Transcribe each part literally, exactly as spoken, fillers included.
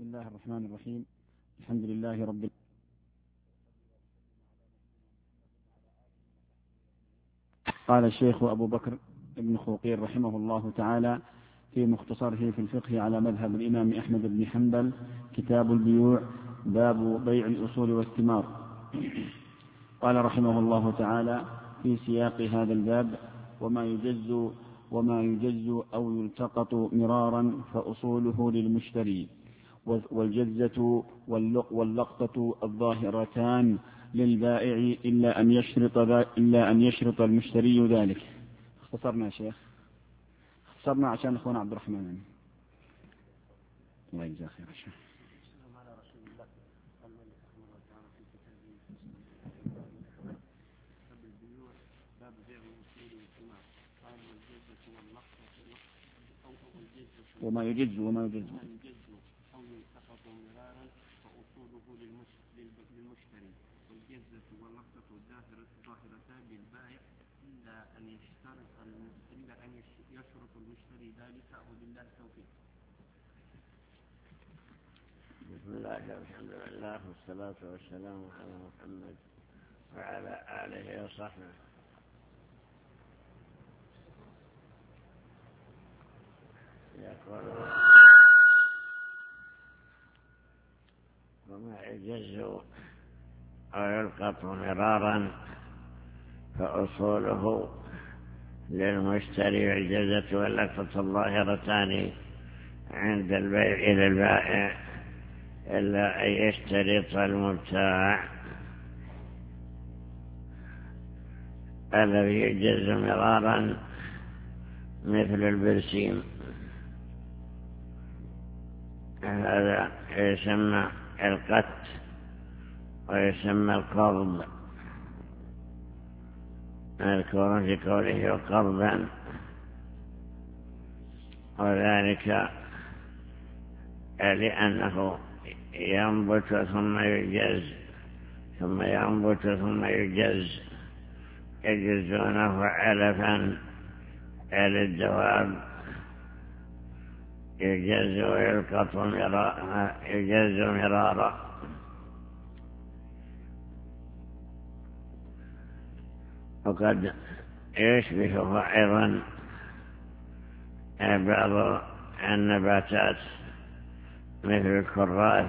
الله الرحمن الرحيم. الحمد لله رب العالمين. قال الشيخ أبو بكر بن خوقير رحمه الله تعالى في مختصره في الفقه على مذهب الإمام أحمد بن حنبل: كتاب البيوع، باب بيع الأصول والثمار. قال رحمه الله تعالى في سياق هذا الباب: وما يجز وما يجز أو يلتقط مرارا فأصوله للمشتري، والجزة واللقطة الظاهرتان للبائع إلا أن يشرط إلا أن يشرط المشتري ذلك. اختصرنا يا شيخ، اختصرنا عشان أخونا عبد الرحمن. الله يجزاه خير. وما يجز وما يجز أو يلتقط مرارا فأصوله للمشتري، والجزة واللقطة الظاهرتان للبائع إلا أن يشترط إلا أن يشرط المشتري ذلك، وبالله التوفيق. بسم الله والحمد لله والصلاة والسلام على محمد وعلى آله وصحبه. يقول: وما يجز أو يلقط مرارا فأصوله للمشتري، والجزة واللقطة الظاهرتان عند البيع للبائع إلا أن يشترط المبتاع. الذي يجز مرارا مثل البرسيم، هذا يسمى القت ويسمى القرض، نذكر في قوله قرضا، وذلك لأنه ينبت ثم يجز ثم ينبت ثم يجز، يجزونه علفا للدواب، يجز ويلقط مرارا يجز مرارا. وقد يشبه أيضا بعض النباتات مثل الكراث،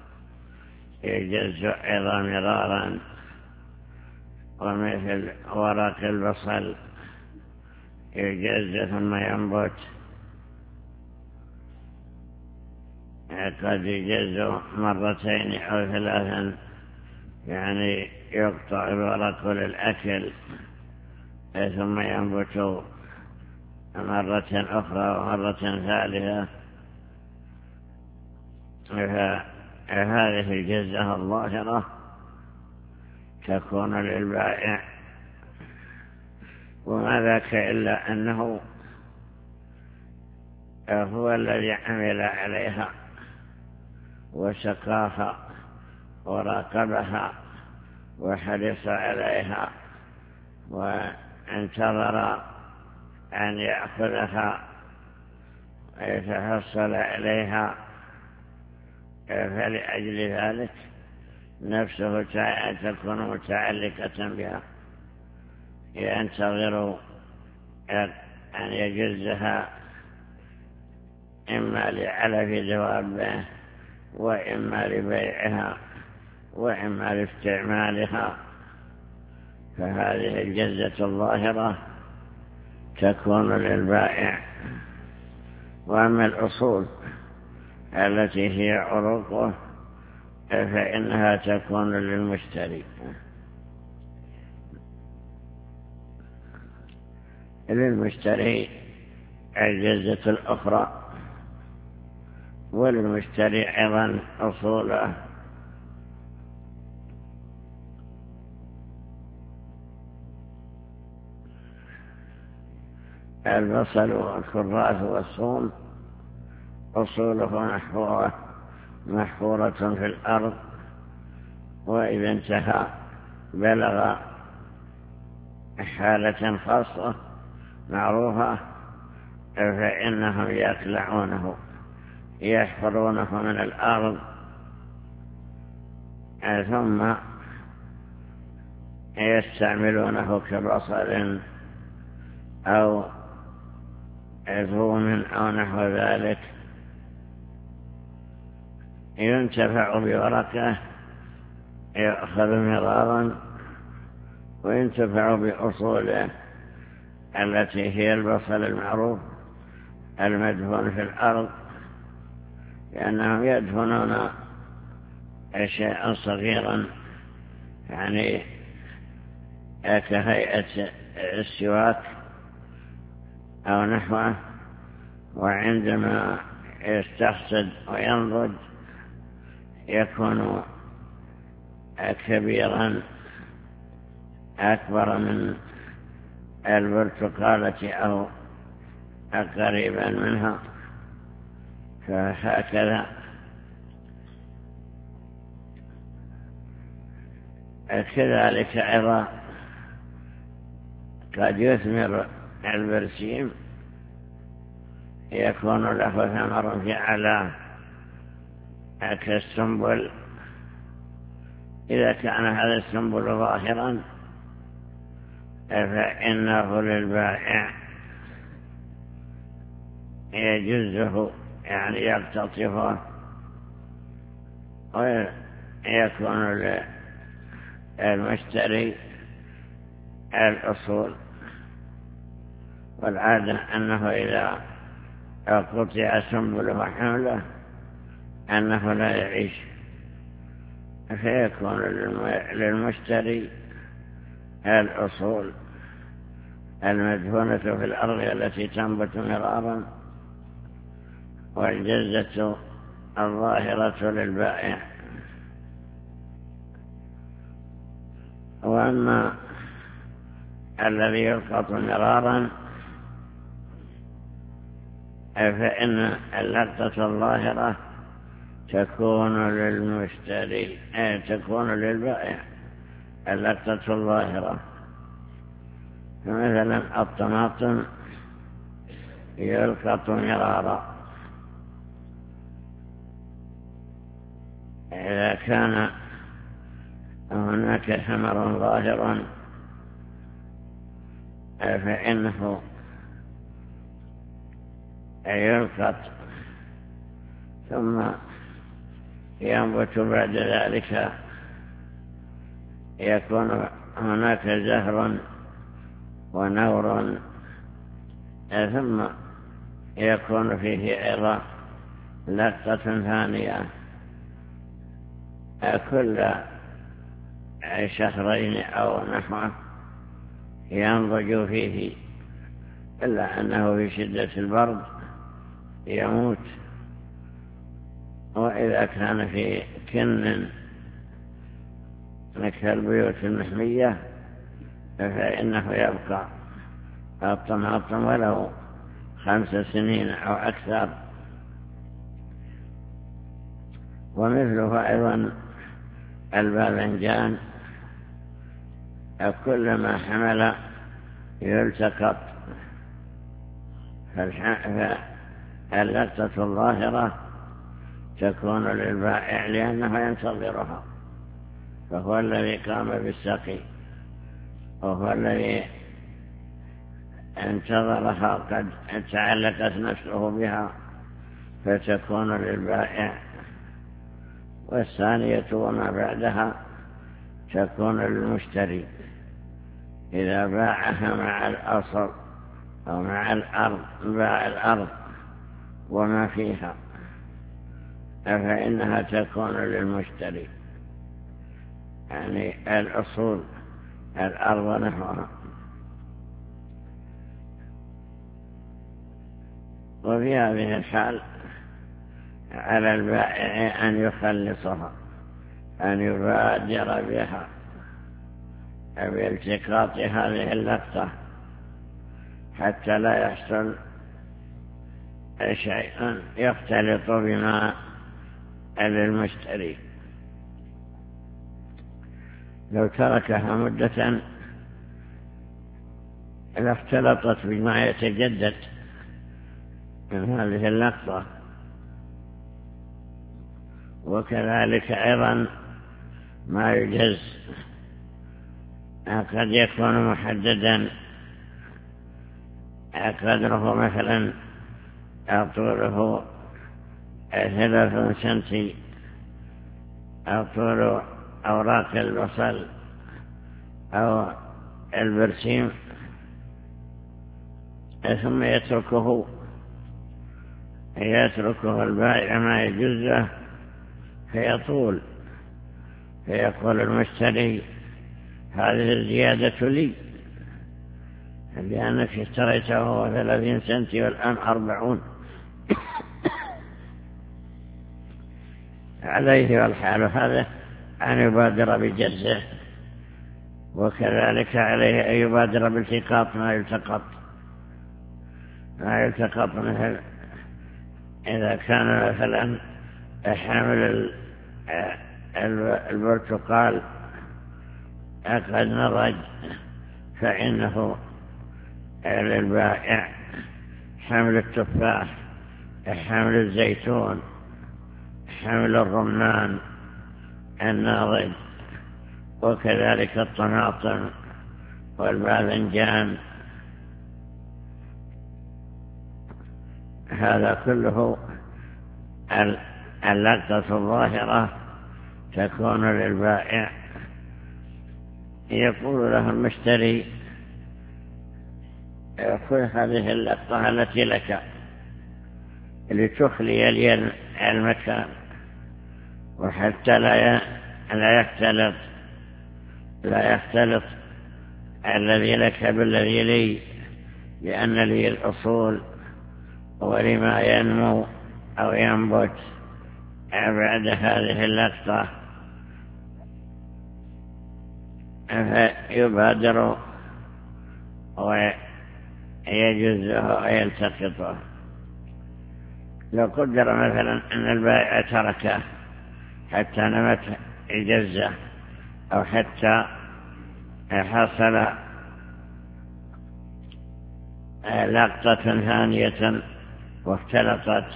يجز أيضا مرارا، ومثل ورق البصل يجز ثم ينبت. قد يجز مرتين أو ثلاثا، يعني يقطع الورق للأكل ثم ينبت مرة أخرى ومرة ثالثة. هذه الجزة الظاهرة تكون للبائع، وما ذاك إلا أنه هو الذي عمل عليها وسقاها وراقبها وحرص عليها وانتظر أن يأخذها ويتحصل عليها، فلأجل ذلك نفسه تكون متعلقة بها، ينتظر أن يجزها إما لعلف دوابه وإما لبيعها وإما لاستعمالها. فهذه الجزة الظاهرة تكون للبائع. وأما الأصول التي هي عروقه فإنها تكون للمشتري. للمشتري الجزة الأخرى، وللمشتري أيضا أصوله. البصل والكراث والثوم أصوله محفورة محفورة في الأرض، وإذا انتهى بلغ حالة خاصة معروفة فإنهم يخلعونه يحفرونه من الأرض ثم يستعملونه كبصل أو ثوم أو نحو ذلك، ينتفع بورقه يأخذ مرارا، وينتفع بأصوله التي هي البصل المعروف المدفون في الأرض، لأنهم يدفنون شيئا صغيرا يعني كهيئة السواك أو نحوه، وعندما يستخسد وينضج يكون كبيرا أكبر من البرتقالة أو قريبا منها. فهكذا كذلك أيضا قد يثمر البرسيم، يكون له ثمر في أعلاه كالسنبل، إذا كان هذا السنبل ظاهرا فإنه للبائع يجزه يعني يقتطفه، ويكون للمشتري الأصول. والعادة أنه إذا قطع سنبله وحمله أنه لا يعيش، فيكون للمشتري الأصول المدفونة في الأرض التي تنبت مرارا، والجزة الظاهرة للبائع. وأما الذي يلقط مرارا فإن اللقطة الظاهرة تكون للمشتري، أي تكون للبائع اللقطة الظاهرة. فمثلا الطماطم يلقط مرارا، إذا كان هناك ثمر ظاهر فإنه يلقط ثم ينبت بعد ذلك، يكون هناك زهر ونور، ثم يكون فيه أيضا لقطة ثانية كل شهرين أو نحوه ينضج فيه، إلا أنه في شدة البرد يموت. وإذا كان في كن كالبيوت المحمية فإنه يبقى الطماطم ولو خمس سنين أو أكثر. ومثله أيضا الباذنجان، كلما حمل يلتقط، فاللقطة الظاهرة تكون للبائع لأنه ينتظرها، فهو الذي قام بالسقي، وهو الذي انتظرها قد تعلقت نفسه بها، فتكون للبائع. والثانية وما بعدها تكون للمشتري إذا باعها مع الأصل أو مع الأرض، باع الأرض وما فيها، فإنها تكون للمشتري، يعني الأصول الأرض نحوها. وفي هذه الحال على البائع أن يخلصها، أن يبادر بها بالتقاط هذه اللقطة حتى لا يحصل شيء يختلط بما للمشتري. لو تركها مدة لاختلطت بما يتجدد من هذه اللقطة، وكذلك أيضا ما يجز قد يكون محددا قدره مثلا طوله ثلاثون سنتي أو طول أوراق البصل أو البرسيم، ثم يتركه يتركه البائع ما يجوزه فيطول، فيقول المشتري هذه الزيادة لي لأنك اشتريته هو ثلاثين سنتي والآن أربعون عليه والحال هذا أن يبادر بجزه، وكذلك عليه أن يبادر بالتقاط ما يلتقط ما يلتقط مثل إذا كان مثلا حامل البرتقال قد نضج فإنه للبائع، حمل التفاح، حمل الزيتون، حمل الرمان الناضج، وكذلك الطماطم والباذنجان، هذا كله اللقطة الظاهرة تكون للبائع. يقول له المشتري خذ هذه اللقطة التي لك لتخلي لي المكان، وحتى لا لا يختلط لا يختلط الذي لك بالذي لي، لأن لي الأصول ولما ينمو أو ينبت بعد هذه اللقطة، فيبادر ويجزه ويلتقطه. لو قدر مثلا أن البائع تركه حتى نمت الجزة أو حتى حصل لقطة ثانية واختلطت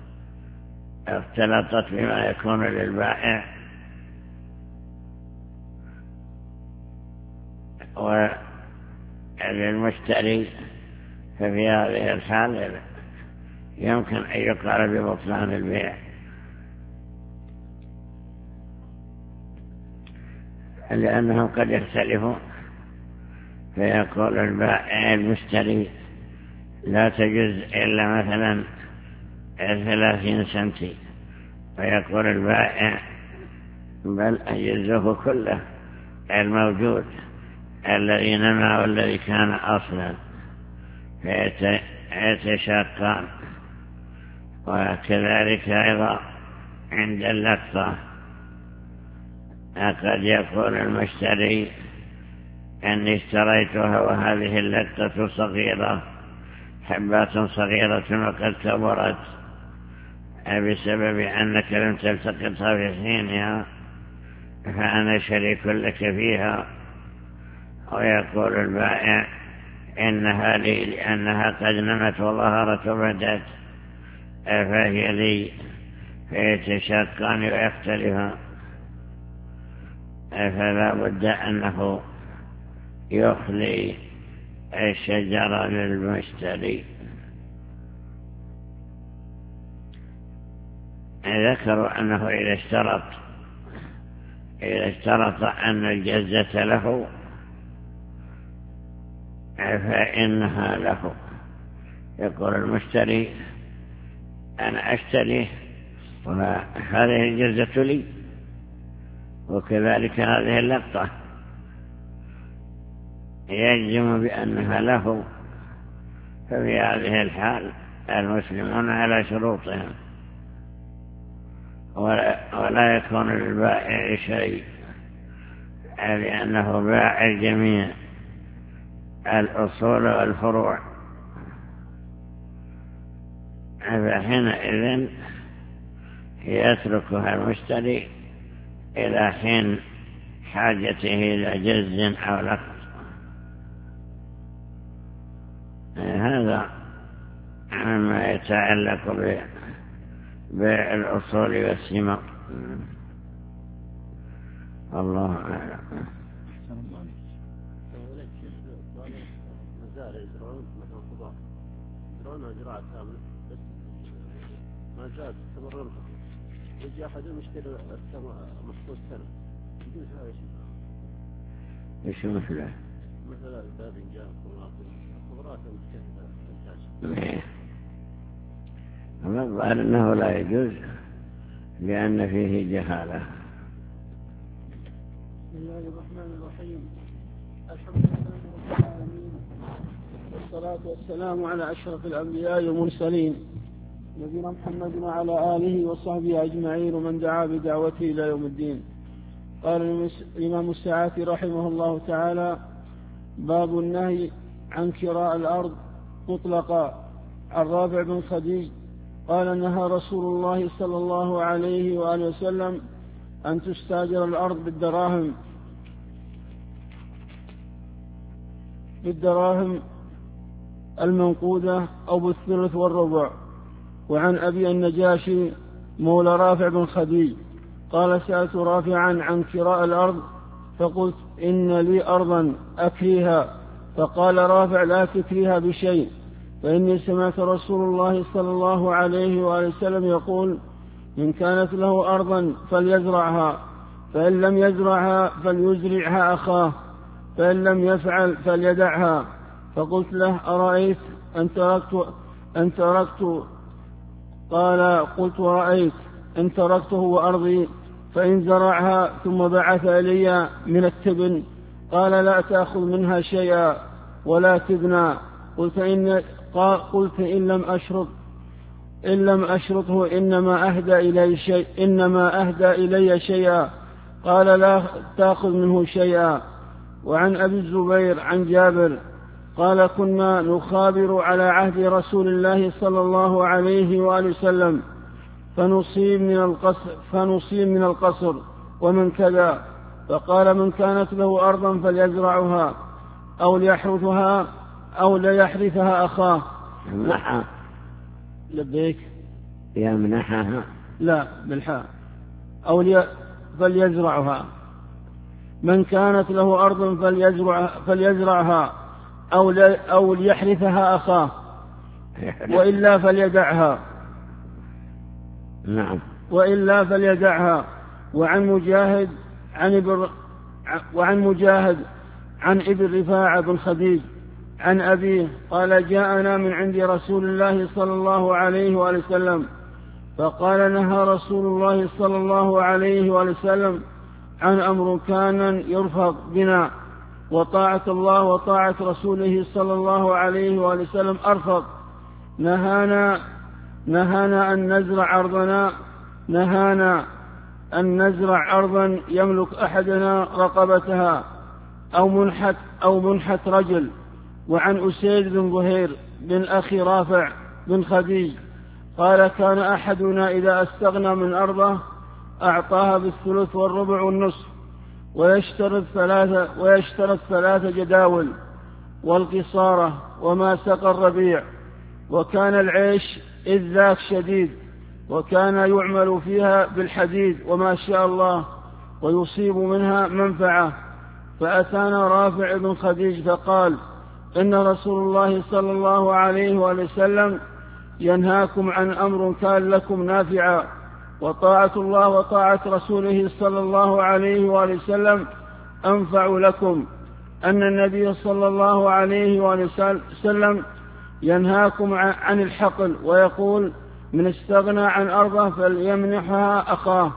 اختلطت بما يكون للبائع وللمشتري، ففي هذه الحال يمكن أن يقال ببطلان البيع، لأنهم قد يختلفون، فيقول البائع المشتري لا تجوز إلا مثلا ثلاثين سنتي، ويقول البائع بل أجزه كله الموجود الذي نمى والذي كان أصلا، فيتشاقان. وكذلك أيضا عند اللقطة قد يقول المشتري أني اشتريتها وهذه اللقطة صغيرة، حبات صغيرة وقد كبرت بسبب أنك لم تلتقطها في حينها، فأنا شريك لك فيها. ويقول البائع إنها لي لأنها قد نمت وظهرت وبدت، فهي لي، فيتشاقان ويختلفان، فلا بد أنه يخلي الشجرة للمشتري. ذكروا أنه إذا اشترط إذا اشترط أن الجزة له فإنها له. يقول المشتري أنا أشتريه وهذه الجزة لي، وكذلك هذه اللقطة، يجزم بأنها له، ففي هذه الحال المسلمون على شروطهم، ولا يكون للبائع شيء، لأنه باع الجميع الأصول والفروع، فحينئذ يتركها المشتري إلى حين حاجته إلى جز أو لقط. هذا مما يتعلق ببيع الأصول والثمار. الله أعلم. ما زاد استمر يجي أحد يشتري محفوظ سنة يجوز هذا الشيء. إيش مثله؟ مثلا باذنجان خضروات مختلفة. الظاهر أنه لا يجوز لأن فيه جهالة. بسم الله الرحمن الرحيم. الحمد لله رب العالمين، والصلاة والسلام على أشرف الأنبياء والمرسلين نبينا محمد وعلى آله وصحبه أجمعين ومن دعا بدعوته إلى يوم الدين. قال الإمام السعاتي رحمه الله تعالى: باب النهي عن كراء الأرض مطلقا. عن رافع بن خديج قال: نهى رسول الله صلى الله عليه وآله وسلم أن تستاجر الأرض بالدراهم بالدراهم المنقودة أو بالثلث والربع. وعن أبي النجاشي مولى رافع بن خديج قال: سألت رافعا عن كراء الأرض فقلت: إن لي أرضا أكريها. فقال رافع: لا تكريها بشيء، فإني سمعت رسول الله صلى الله عليه وآله وسلم يقول: إن كانت له أرضا فليزرعها، فإن لم يزرعها فليزرعها أخاه، فإن لم يفعل فليدعها. فقلت له: أرأيت أن تركت أن تركت قال: قلت: ورأيت إن تركته وأرضي فإن زرعها ثم بعث إلي من التبن قال: لا تأخذ منها شيئا ولا تبنى. قلت إن, قلت إن لم أشرط إن لم أشرطه إنما أهدى إلي شيء إنما أهدى إلي شيئا. قال: لا تأخذ منه شيئا. وعن أبي الزبير عن جابر قال: كنا نخابر على عهد رسول الله صلى الله عليه وآله وسلم فنصيب من القصر, فنصيب من القصر ومن كذا. فقال: من كانت له أرضا فليزرعها أو ليحرثها أو ليحرثها أخاه. يمنحها. لبيك يمنحها لا بالحاء. أو لي فليزرعها. من كانت له أرض فليزرع فليزرعها أو, لي أو ليحرثها أخاه، وإلا فليدعها. نعم. وإلا فليدعها. وعن مجاهد عن ابن وعن مجاهد عن ابن رفاعة بن خديج عن أبيه قال: جاءنا من عند رسول الله صلى الله عليه وآله وسلم فقال: نهى رسول الله صلى الله عليه وآله وسلم عن أمر كان يرفض بنا، وطاعة الله وطاعة رسوله صلى الله عليه وآله وسلم أرفض. نهانا نهانا أن نزرع أرضنا نهانا أن نزرع أرضا يملك أحدنا رقبتها أو منحت أو منحت رجل. وعن أسيد بن ظهير بن أخي رافع بن خديج قال: كان أحدنا إذا استغنى من أرضه أعطاها بالثلث والربع والنصف، ويشترط ثلاثة ويشترط ثلاثة جداول والقصارة وما سقى الربيع. وكان العيش إذ ذاك شديد، وكان يعمل فيها بالحديد وما شاء الله، ويصيب منها منفعة. فأتانا رافع بن خديج فقال: إن رسول الله صلى الله عليه وسلم ينهاكم عن أمر كان لكم نافعا، وطاعة الله وطاعة رسوله صلى الله عليه وسلم أنفع لكم. أن النبي صلى الله عليه وسلم ينهاكم عن الحقل، ويقول: من استغنى عن أرضه فليمنحها أخاه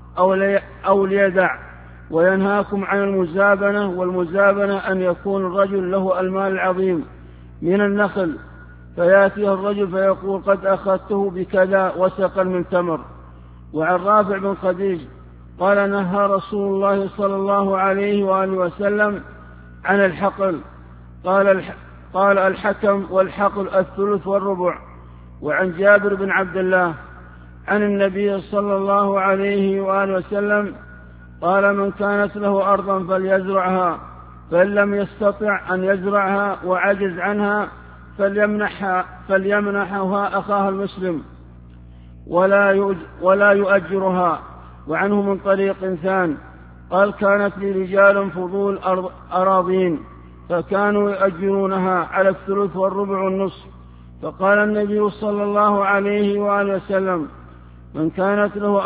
أو ليدع. وينهاكم عن المزابنة، والمزابنة أن يكون الرجل له المال العظيم من النخل فيأتيه الرجل فيقول: قد أخذته بكذا وسقا من تمر. وعن رافع بن خديج قال: نهى رسول الله صلى الله عليه وآله وسلم عن الحقل. قال, قال الحكم والحقل الثلث والربع. وعن جابر بن عبد الله عن النبي صلى الله عليه وآله وسلم قال: من كانت له أرضا فليزرعها، فإن لم يستطع أن يزرعها وعجز عنها فليمنحها فليمنحها أخاها المسلم ولا ولا يؤجرها، وعنه من طريق ثان قال كانت لي رجال فضول أراضين فكانوا يؤجرونها على الثلث والربع والنصف. فقال النبي صلى الله عليه وآله وسلم من كانت له